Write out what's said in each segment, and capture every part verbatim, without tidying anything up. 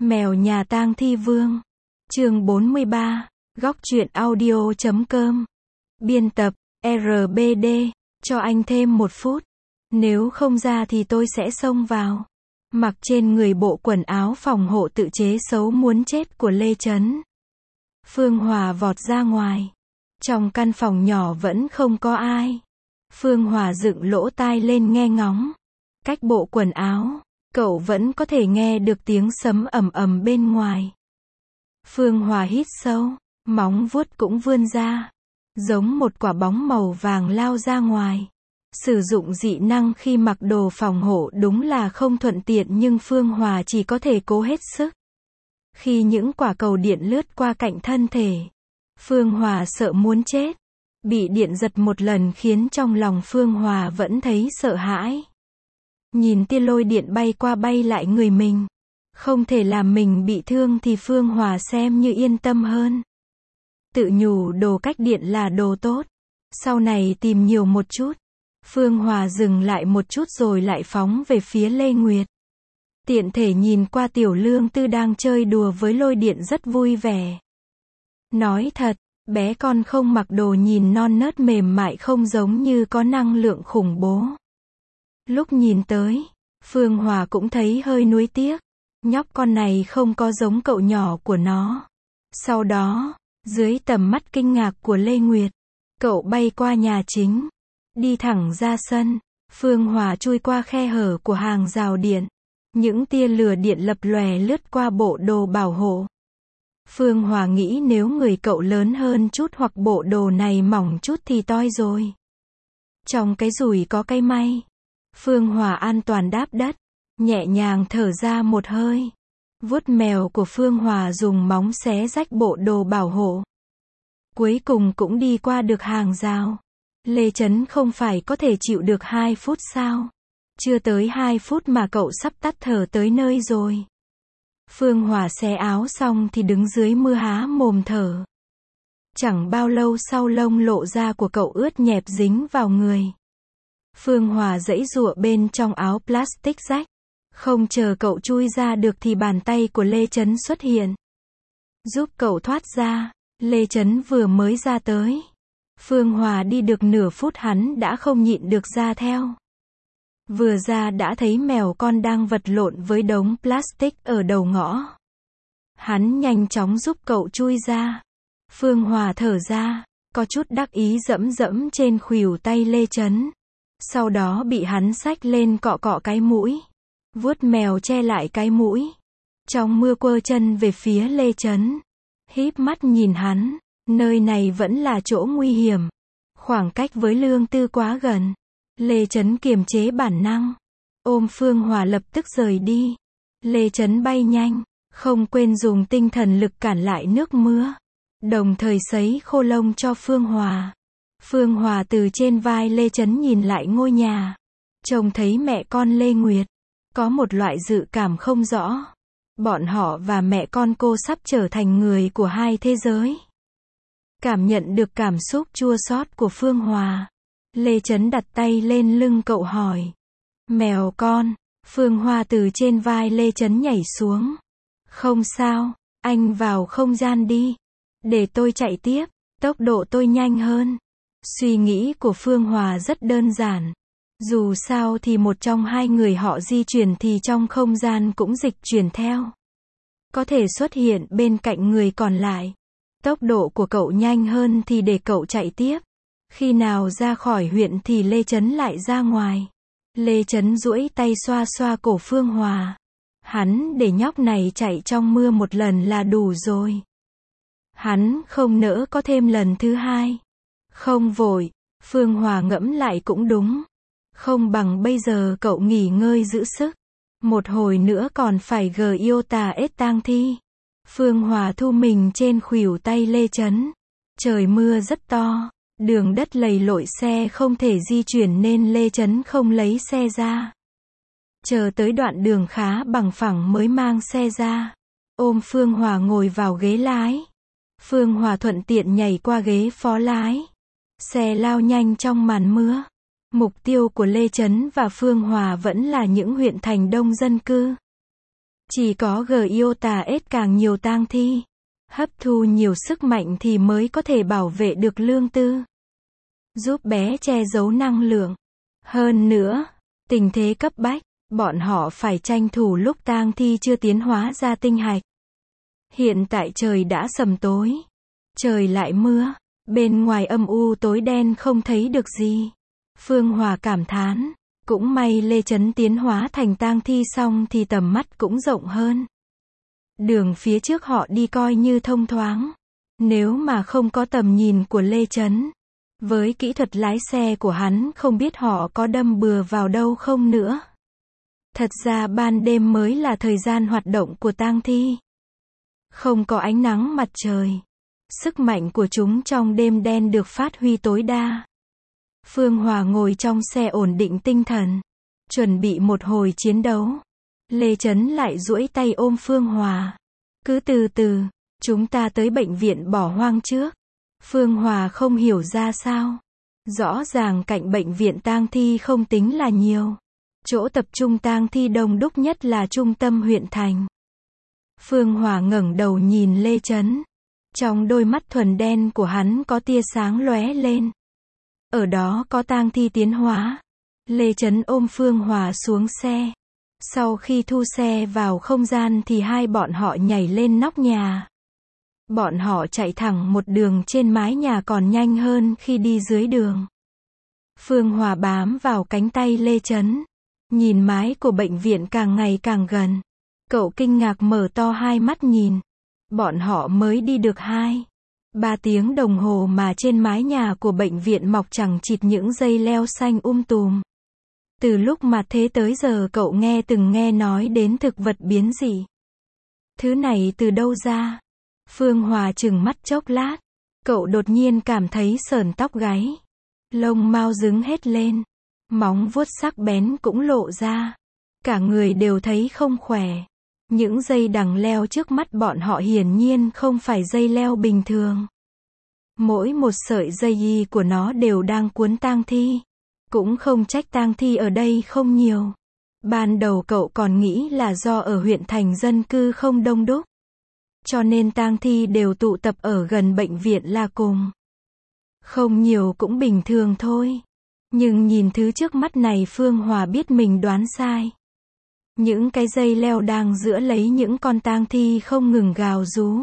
Mèo nhà tang thi vương. Chương bốn mươi ba. Góc truyện audio chấm com. Biên tập, rờ bê đê, cho anh thêm một phút. Nếu không ra thì tôi sẽ xông vào. Mặc trên người bộ quần áo phòng hộ tự chế xấu muốn chết của Lê Chấn. Phương Hòa vọt ra ngoài. Trong căn phòng nhỏ vẫn không có ai. Phương Hòa dựng lỗ tai lên nghe ngóng. Cách bộ quần áo, cậu vẫn có thể nghe được tiếng sấm ầm ầm bên ngoài. Phương Hòa hít sâu, móng vuốt cũng vươn ra, giống một quả bóng màu vàng lao ra ngoài. Sử dụng dị năng khi mặc đồ phòng hộ đúng là không thuận tiện nhưng Phương Hòa chỉ có thể cố hết sức. Khi những quả cầu điện lướt qua cạnh thân thể, Phương Hòa sợ muốn chết. Bị điện giật một lần khiến trong lòng Phương Hòa vẫn thấy sợ hãi. Nhìn tia lôi điện bay qua bay lại người mình, không thể làm mình bị thương thì Phương Hòa xem như yên tâm hơn. Tự nhủ đồ cách điện là đồ tốt, sau này tìm nhiều một chút. Phương Hòa dừng lại một chút rồi lại phóng về phía Lê Nguyệt. Tiện thể nhìn qua Tiểu Lương Tư đang chơi đùa với lôi điện rất vui vẻ. Nói thật, bé con không mặc đồ nhìn non nớt mềm mại không giống như có năng lượng khủng bố. Lúc nhìn tới, Phương Hòa cũng thấy hơi nuối tiếc. Nhóc con này không có giống cậu nhỏ của nó. Sau đó, dưới tầm mắt kinh ngạc của Lê Nguyệt, cậu bay qua nhà chính, đi thẳng ra sân. Phương Hòa chui qua khe hở của hàng rào điện. Những tia lửa điện lập lòe lướt qua bộ đồ bảo hộ. Phương Hòa nghĩ nếu người cậu lớn hơn chút hoặc bộ đồ này mỏng chút thì toi rồi. Trong cái rủi có cái may. Phương Hòa an toàn đáp đất, nhẹ nhàng thở ra một hơi. Vuốt mèo của Phương Hòa dùng móng xé rách bộ đồ bảo hộ. Cuối cùng cũng đi qua được hàng rào. Lê Chấn không phải có thể chịu được hai phút sao? Chưa tới hai phút mà cậu sắp tắt thở tới nơi rồi. Phương Hòa xé áo xong thì đứng dưới mưa há mồm thở. Chẳng bao lâu sau lông lộ ra của cậu ướt nhẹp dính vào người. Phương Hòa giãy giụa bên trong áo plastic rách. Không chờ cậu chui ra được thì bàn tay của Lê Chấn xuất hiện. Giúp cậu thoát ra. Lê Chấn vừa mới ra tới. Phương Hòa đi được nửa phút hắn đã không nhịn được ra theo. Vừa ra đã thấy mèo con đang vật lộn với đống plastic ở đầu ngõ. Hắn nhanh chóng giúp cậu chui ra. Phương Hòa thở ra, có chút đắc ý dẫm dẫm trên khuỷu tay Lê Chấn. Sau đó bị hắn xách lên cọ cọ cái mũi. Vuốt mèo che lại cái mũi. Trong mưa quơ chân về phía Lê Chấn. Híp mắt nhìn hắn, nơi này vẫn là chỗ nguy hiểm. Khoảng cách với Lương Tư quá gần. Lê Chấn kiềm chế bản năng. Ôm Phương Hòa lập tức rời đi. Lê Chấn bay nhanh, không quên dùng tinh thần lực cản lại nước mưa. Đồng thời sấy khô lông cho Phương Hòa. Phương Hòa từ trên vai Lê Chấn nhìn lại ngôi nhà. Trông thấy mẹ con Lê Nguyệt. Có một loại dự cảm không rõ. Bọn họ và mẹ con cô sắp trở thành người của hai thế giới. Cảm nhận được cảm xúc chua xót của Phương Hòa. Lê Chấn đặt tay lên lưng cậu hỏi. Mèo con. Phương Hòa từ trên vai Lê Chấn nhảy xuống. Không sao, anh vào không gian đi. Để tôi chạy tiếp, tốc độ tôi nhanh hơn. Suy nghĩ của Phương Hòa rất đơn giản. Dù sao thì một trong hai người họ di chuyển thì trong không gian cũng dịch chuyển theo. Có thể xuất hiện bên cạnh người còn lại. Tốc độ của cậu nhanh hơn thì để cậu chạy tiếp. Khi nào ra khỏi huyện thì Lê Chấn lại ra ngoài. Lê Chấn duỗi tay xoa xoa cổ Phương Hòa. Hắn để nhóc này chạy trong mưa một lần là đủ rồi. Hắn không nỡ có thêm lần thứ hai. Không vội, Phương Hòa ngẫm lại cũng đúng. Không bằng bây giờ cậu nghỉ ngơi giữ sức. Một hồi nữa còn phải gờ yêu tà ết tang thi. Phương Hòa thu mình trên khuỷu tay Lê Chấn. Trời mưa rất to. Đường đất lầy lội xe không thể di chuyển nên Lê Chấn không lấy xe ra. Chờ tới đoạn đường khá bằng phẳng mới mang xe ra. Ôm Phương Hòa ngồi vào ghế lái. Phương Hòa thuận tiện nhảy qua ghế phó lái. Xe lao nhanh trong màn mưa. Mục tiêu của Lê Chấn và Phương Hòa vẫn là những huyện thành đông dân cư. Chỉ có Giota S càng nhiều tang thi, hấp thu nhiều sức mạnh thì mới có thể bảo vệ được lương tư. Giúp bé che giấu năng lượng. Hơn nữa, tình thế cấp bách, bọn họ phải tranh thủ lúc tang thi chưa tiến hóa ra tinh hạch. Hiện tại trời đã sầm tối. Trời lại mưa. Bên ngoài âm u tối đen không thấy được gì. Phương Hòa cảm thán. Cũng may Lê Chấn tiến hóa thành tang thi xong thì tầm mắt cũng rộng hơn. Đường phía trước họ đi coi như thông thoáng. Nếu mà không có tầm nhìn của Lê Chấn, với kỹ thuật lái xe của hắn không biết họ có đâm bừa vào đâu không nữa. Thật ra ban đêm mới là thời gian hoạt động của tang thi. Không có ánh nắng mặt trời. Sức mạnh của chúng trong đêm đen được phát huy tối đa. Phương Hòa ngồi trong xe ổn định tinh thần, chuẩn bị một hồi chiến đấu. Lê Chấn lại duỗi tay ôm Phương Hòa. Cứ từ từ, chúng ta tới bệnh viện bỏ hoang trước. Phương Hòa không hiểu ra sao. Rõ ràng cạnh bệnh viện tang thi không tính là nhiều. Chỗ tập trung tang thi đông đúc nhất là trung tâm huyện thành. Phương Hòa ngẩng đầu nhìn Lê Chấn. Trong đôi mắt thuần đen của hắn có tia sáng lóe lên. Ở đó có tang thi tiến hóa. Lê Chấn ôm Phương Hòa xuống xe. Sau khi thu xe vào không gian thì hai bọn họ nhảy lên nóc nhà. Bọn họ chạy thẳng một đường trên mái nhà còn nhanh hơn khi đi dưới đường. Phương Hòa bám vào cánh tay Lê Chấn. Nhìn mái của bệnh viện càng ngày càng gần. Cậu kinh ngạc mở to hai mắt nhìn. Bọn họ mới đi được hai, ba tiếng đồng hồ mà trên mái nhà của bệnh viện mọc chẳng chịt những dây leo xanh um tùm. Từ lúc mà thế tới giờ cậu nghe từng nghe nói đến thực vật biến dị. Thứ này từ đâu ra? Phương Hòa trừng mắt chốc lát. Cậu đột nhiên cảm thấy sởn tóc gáy. Lông mao dựng hết lên. Móng vuốt sắc bén cũng lộ ra. Cả người đều thấy không khỏe. Những dây đằng leo trước mắt bọn họ hiển nhiên không phải dây leo bình thường. Mỗi một sợi dây y của nó đều đang cuốn tang thi. Cũng không trách tang thi ở đây không nhiều. Ban đầu cậu còn nghĩ là do ở huyện thành dân cư không đông đúc. Cho nên tang thi đều tụ tập ở gần bệnh viện là cùng. Không nhiều cũng bình thường thôi. Nhưng nhìn thứ trước mắt này Phương Hòa biết mình đoán sai. Những cái dây leo đang giữa lấy những con tang thi không ngừng gào rú.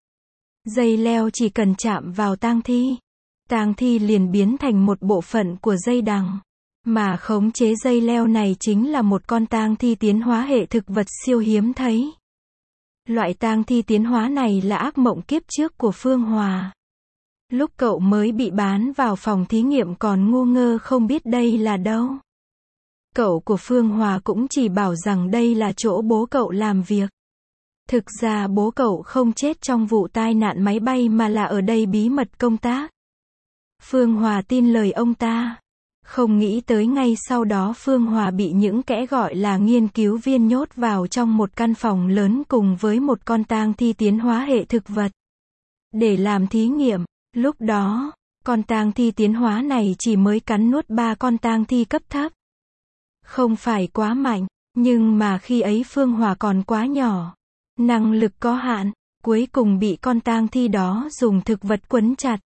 Dây leo chỉ cần chạm vào tang thi, tang thi liền biến thành một bộ phận của dây đằng. Mà khống chế dây leo này chính là một con tang thi tiến hóa hệ thực vật siêu hiếm thấy. Loại tang thi tiến hóa này là ác mộng kiếp trước của Phương Hòa. Lúc cậu mới bị bán vào phòng thí nghiệm còn ngu ngơ không biết đây là đâu. Cậu của Phương Hòa cũng chỉ bảo rằng đây là chỗ bố cậu làm việc. Thực ra bố cậu không chết trong vụ tai nạn máy bay mà là ở đây bí mật công tác. Phương Hòa tin lời ông ta. Không nghĩ tới ngay sau đó Phương Hòa bị những kẻ gọi là nghiên cứu viên nhốt vào trong một căn phòng lớn cùng với một con tang thi tiến hóa hệ thực vật. Để làm thí nghiệm, lúc đó, con tang thi tiến hóa này chỉ mới cắn nuốt ba con tang thi cấp thấp. Không phải quá mạnh, nhưng mà khi ấy Phương Hòa còn quá nhỏ. Năng lực có hạn, cuối cùng bị con tang thi đó dùng thực vật quấn chặt.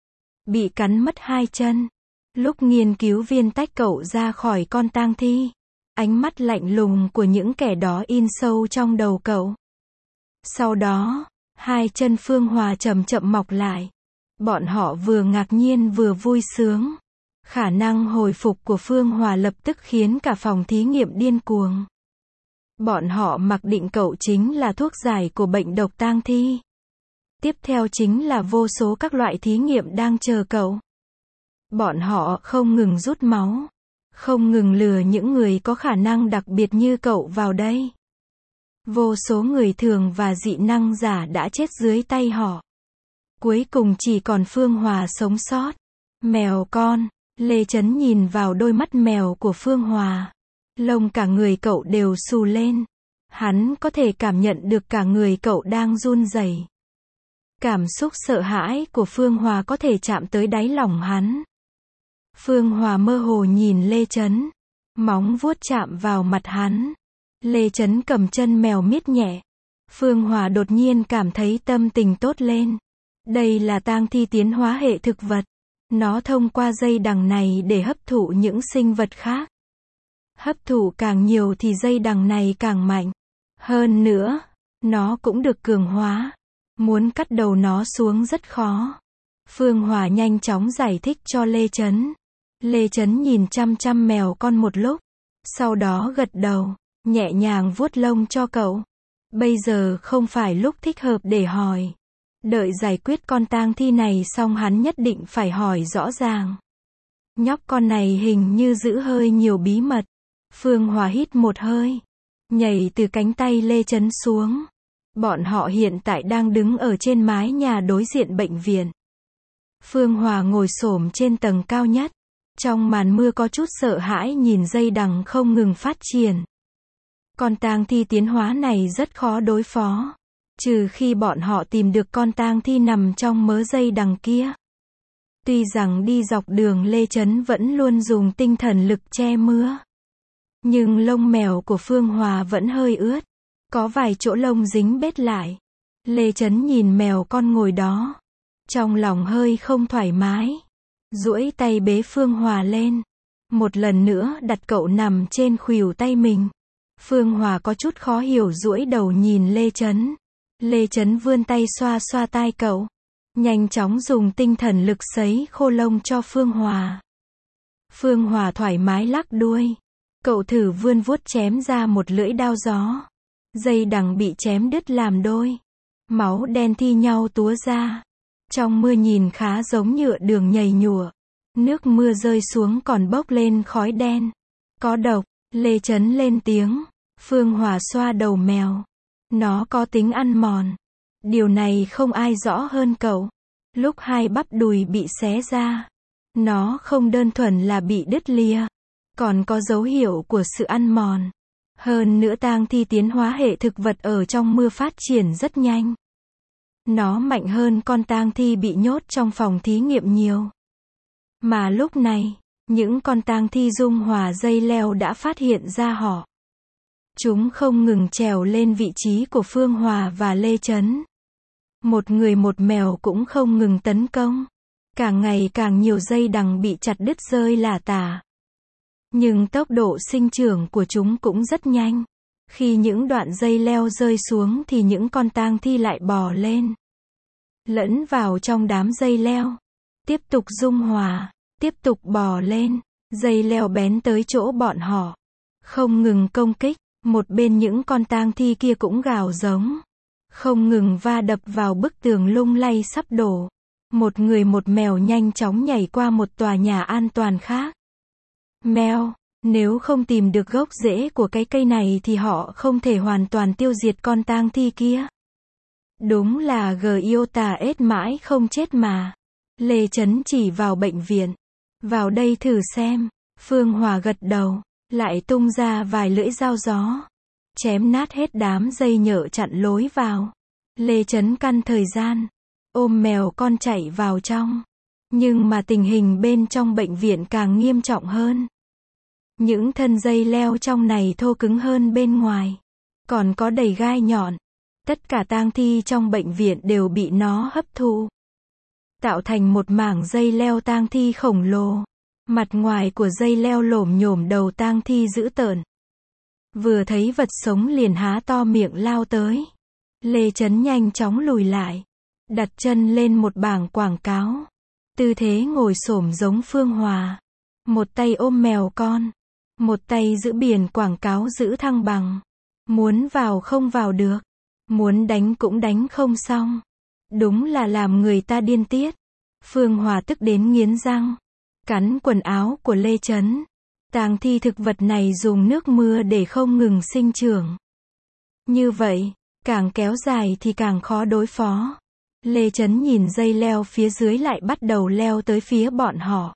Bị cắn mất hai chân. Lúc nghiên cứu viên tách cậu ra khỏi con tang thi, ánh mắt lạnh lùng của những kẻ đó in sâu trong đầu cậu. Sau đó, hai chân Phương Hòa chậm chậm mọc lại. Bọn họ vừa ngạc nhiên vừa vui sướng. Khả năng hồi phục của Phương Hòa lập tức khiến cả phòng thí nghiệm điên cuồng. Bọn họ mặc định cậu chính là thuốc giải của bệnh độc tang thi. Tiếp theo chính là vô số các loại thí nghiệm đang chờ cậu. Bọn họ không ngừng rút máu, không ngừng lừa những người có khả năng đặc biệt như cậu vào đây. Vô số người thường và dị năng giả đã chết dưới tay họ. Cuối cùng chỉ còn Phương Hòa sống sót. Mèo con, Lê Chấn nhìn vào đôi mắt mèo của Phương Hòa. Lông cả người cậu đều xù lên. Hắn có thể cảm nhận được cả người cậu đang run rẩy. Cảm xúc sợ hãi của Phương Hòa có thể chạm tới đáy lòng hắn. Phương Hòa mơ hồ nhìn Lê Chấn. Móng vuốt chạm vào mặt hắn. Lê Chấn cầm chân mèo miết nhẹ. Phương Hòa đột nhiên cảm thấy tâm tình tốt lên. Đây là tang thi tiến hóa hệ thực vật. Nó thông qua dây đằng này để hấp thụ những sinh vật khác. Hấp thụ càng nhiều thì dây đằng này càng mạnh. Hơn nữa, nó cũng được cường hóa. Muốn cắt đầu nó xuống rất khó. Phương Hòa nhanh chóng giải thích cho Lê Chấn. Lê Chấn nhìn chăm chăm mèo con một lúc. Sau đó gật đầu, nhẹ nhàng vuốt lông cho cậu. Bây giờ không phải lúc thích hợp để hỏi. Đợi giải quyết con tang thi này xong hắn nhất định phải hỏi rõ ràng. Nhóc con này hình như giữ hơi nhiều bí mật. Phương Hòa hít một hơi, nhảy từ cánh tay Lê Chấn xuống. Bọn họ hiện tại đang đứng ở trên mái nhà đối diện bệnh viện. Phương Hòa ngồi xổm trên tầng cao nhất. Trong màn mưa có chút sợ hãi nhìn dây đằng không ngừng phát triển. Con tang thi tiến hóa này rất khó đối phó. Trừ khi bọn họ tìm được con tang thi nằm trong mớ dây đằng kia. Tuy rằng đi dọc đường Lê Chấn vẫn luôn dùng tinh thần lực che mưa. Nhưng lông mèo của Phương Hòa vẫn hơi ướt. Có vài chỗ lông dính bết lại. Lê Chấn nhìn mèo con ngồi đó. Trong lòng hơi không thoải mái. Duỗi tay bế Phương Hòa lên. Một lần nữa đặt cậu nằm trên khuỷu tay mình. Phương Hòa có chút khó hiểu duỗi đầu nhìn Lê Chấn. Lê Chấn vươn tay xoa xoa tai cậu. Nhanh chóng dùng tinh thần lực sấy khô lông cho Phương Hòa. Phương Hòa thoải mái lắc đuôi. Cậu thử vươn vuốt chém ra một lưỡi đao gió. Dây đằng bị chém đứt làm đôi. Máu đen thi nhau túa ra. Trong mưa nhìn khá giống nhựa đường nhầy nhụa. Nước mưa rơi xuống còn bốc lên khói đen. Có độc, Lê Chấn lên tiếng. Phương Hòa xoa đầu mèo. Nó có tính ăn mòn. Điều này không ai rõ hơn cậu. Lúc hai bắp đùi bị xé ra, nó không đơn thuần là bị đứt lìa, còn có dấu hiệu của sự ăn mòn. Hơn nữa tang thi tiến hóa hệ thực vật ở trong mưa phát triển rất nhanh. Nó mạnh hơn con tang thi bị nhốt trong phòng thí nghiệm nhiều. Mà lúc này, những con tang thi dung hòa dây leo đã phát hiện ra họ. Chúng không ngừng trèo lên vị trí của Phương Hòa và Lê Chấn. Một người một mèo cũng không ngừng tấn công. Càng ngày càng nhiều dây đằng bị chặt đứt rơi lả tả. Nhưng tốc độ sinh trưởng của chúng cũng rất nhanh. Khi những đoạn dây leo rơi xuống thì những con tang thi lại bò lên. Lẫn vào trong đám dây leo. Tiếp tục dung hòa. Tiếp tục bò lên. Dây leo bén tới chỗ bọn họ. Không ngừng công kích. Một bên những con tang thi kia cũng gào giống. Không ngừng va đập vào bức tường lung lay sắp đổ. Một người một mèo nhanh chóng nhảy qua một tòa nhà an toàn khác. Mèo, nếu không tìm được gốc rễ của cái cây này thì họ không thể hoàn toàn tiêu diệt con tang thi kia. Đúng là Giota ết mãi không chết mà. Lê Chấn chỉ vào bệnh viện. Vào đây thử xem. Phương Hòa gật đầu. Lại tung ra vài lưỡi dao gió. Chém nát hết đám dây nhợ chặn lối vào. Lê Chấn căn thời gian. Ôm mèo con chạy vào trong. Nhưng mà tình hình bên trong bệnh viện càng nghiêm trọng hơn. Những thân dây leo trong này thô cứng hơn bên ngoài. Còn có đầy gai nhọn. Tất cả tang thi trong bệnh viện đều bị nó hấp thụ. Tạo thành một mảng dây leo tang thi khổng lồ. Mặt ngoài của dây leo lổm nhổm đầu tang thi dữ tợn. Vừa thấy vật sống liền há to miệng lao tới. Lê Chấn nhanh chóng lùi lại. Đặt chân lên một bảng quảng cáo. Tư thế ngồi xổm giống Phương Hòa. Một tay ôm mèo con. Một tay giữ biển quảng cáo giữ thăng bằng. Muốn vào không vào được. Muốn đánh cũng đánh không xong. Đúng là làm người ta điên tiết. Phương Hòa tức đến nghiến răng. Cắn quần áo của Lê Chấn. Tang thi thực vật này dùng nước mưa để không ngừng sinh trưởng. Như vậy, càng kéo dài thì càng khó đối phó. Lê Chấn nhìn dây leo phía dưới lại bắt đầu leo tới phía bọn họ.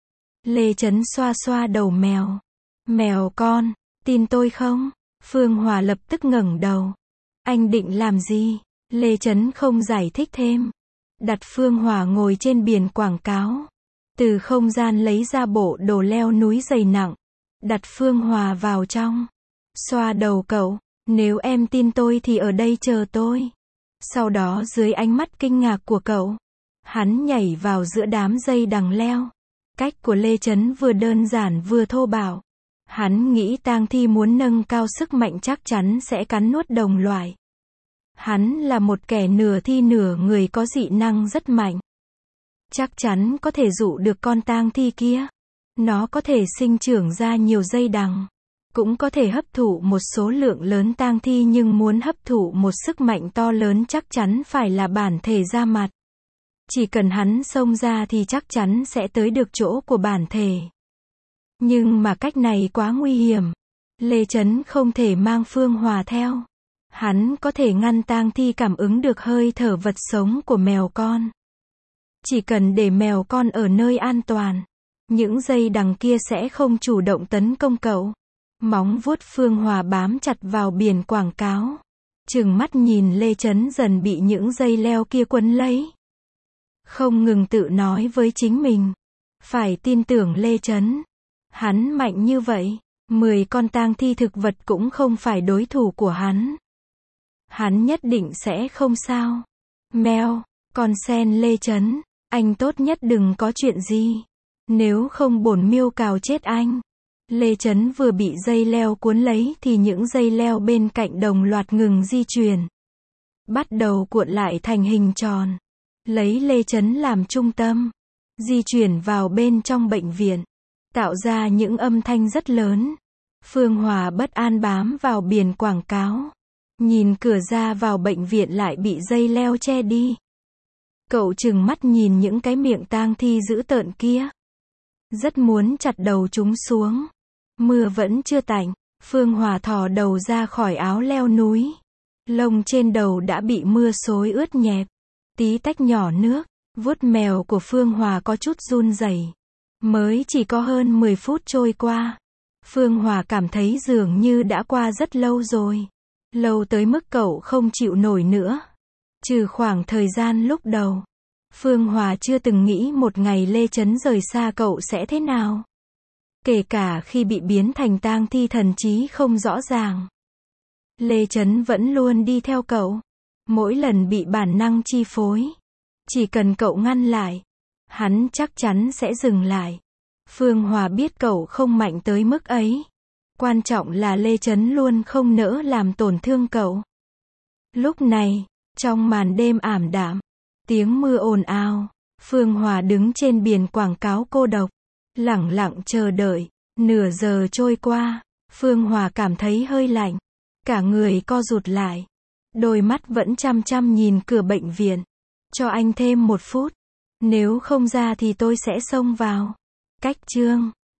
Lê Chấn xoa xoa đầu mèo. Mèo con, tin tôi không? Phương Hòa lập tức ngẩng đầu. Anh định làm gì? Lê Chấn không giải thích thêm. Đặt Phương Hòa ngồi trên biển quảng cáo. Từ không gian lấy ra bộ đồ leo núi dày nặng. Đặt Phương Hòa vào trong. xoa đầu cậu. Nếu em tin tôi thì ở đây chờ tôi. Sau đó dưới ánh mắt kinh ngạc của cậu, hắn nhảy vào giữa đám dây đằng leo. Cách của Lê Chấn vừa đơn giản vừa thô bạo. Hắn nghĩ tang thi muốn nâng cao sức mạnh chắc chắn sẽ cắn nuốt đồng loại. Hắn là một kẻ nửa thi nửa người có dị năng rất mạnh. Chắc chắn có thể dụ được con tang thi kia. Nó có thể sinh trưởng ra nhiều dây đằng. Cũng có thể hấp thụ một số lượng lớn tang thi, nhưng muốn hấp thụ một sức mạnh to lớn chắc chắn phải là bản thể ra mặt. Chỉ cần hắn xông ra thì chắc chắn sẽ tới được chỗ của bản thể. Nhưng mà cách này quá nguy hiểm. Lê Chấn không thể mang Phương Hòa theo. Hắn có thể ngăn tang thi cảm ứng được hơi thở vật sống của mèo con. Chỉ cần để mèo con ở nơi an toàn, những dây đằng kia sẽ không chủ động tấn công cậu. Móng vuốt Phương Hòa bám chặt vào biển quảng cáo. Trừng mắt nhìn Lê Chấn dần bị những dây leo kia quấn lấy. Không ngừng tự nói với chính mình. Phải tin tưởng Lê Chấn. Hắn mạnh như vậy. Mười con tang thi thực vật cũng không phải đối thủ của hắn. Hắn nhất định sẽ không sao. Mèo, con sen Lê Chấn, anh tốt nhất đừng có chuyện gì. Nếu không bổn miêu cào chết anh. Lê Chấn vừa bị dây leo cuốn lấy thì những dây leo bên cạnh đồng loạt ngừng di chuyển. Bắt đầu cuộn lại thành hình tròn. Lấy Lê Chấn làm trung tâm. Di chuyển vào bên trong bệnh viện. Tạo ra những âm thanh rất lớn. Phương Hòa bất an bám vào biển quảng cáo. Nhìn cửa ra vào bệnh viện lại bị dây leo che đi. Cậu trừng mắt nhìn những cái miệng tang thi dữ tợn kia. Rất muốn chặt đầu chúng xuống. Mưa vẫn chưa tạnh. Phương Hòa thò đầu ra khỏi áo leo núi. Lông trên đầu đã bị mưa xối ướt nhẹp. Tí tách nhỏ nước. Vuốt mèo của Phương Hòa có chút run rẩy. Mới chỉ có hơn mười phút trôi qua. Phương Hòa cảm thấy dường như đã qua rất lâu rồi. Lâu tới mức cậu không chịu nổi nữa. Trừ khoảng thời gian lúc đầu. Phương Hòa chưa từng nghĩ một ngày Lê Chấn rời xa cậu sẽ thế nào. Kể cả khi bị biến thành tang thi thần trí không rõ ràng. Lê Chấn vẫn luôn đi theo cậu. Mỗi lần bị bản năng chi phối. Chỉ cần cậu ngăn lại. Hắn chắc chắn sẽ dừng lại. Phương Hòa biết cậu không mạnh tới mức ấy. Quan trọng là Lê Chấn luôn không nỡ làm tổn thương cậu. Lúc này, trong màn đêm ảm đạm, tiếng mưa ồn ào, Phương Hòa đứng trên biển quảng cáo cô độc, lẳng lặng chờ đợi. Nửa giờ trôi qua, Phương Hòa cảm thấy hơi lạnh, cả người co rụt lại, đôi mắt vẫn chăm chăm nhìn cửa bệnh viện. Cho anh thêm một phút, nếu không ra thì tôi sẽ xông vào. Cách chương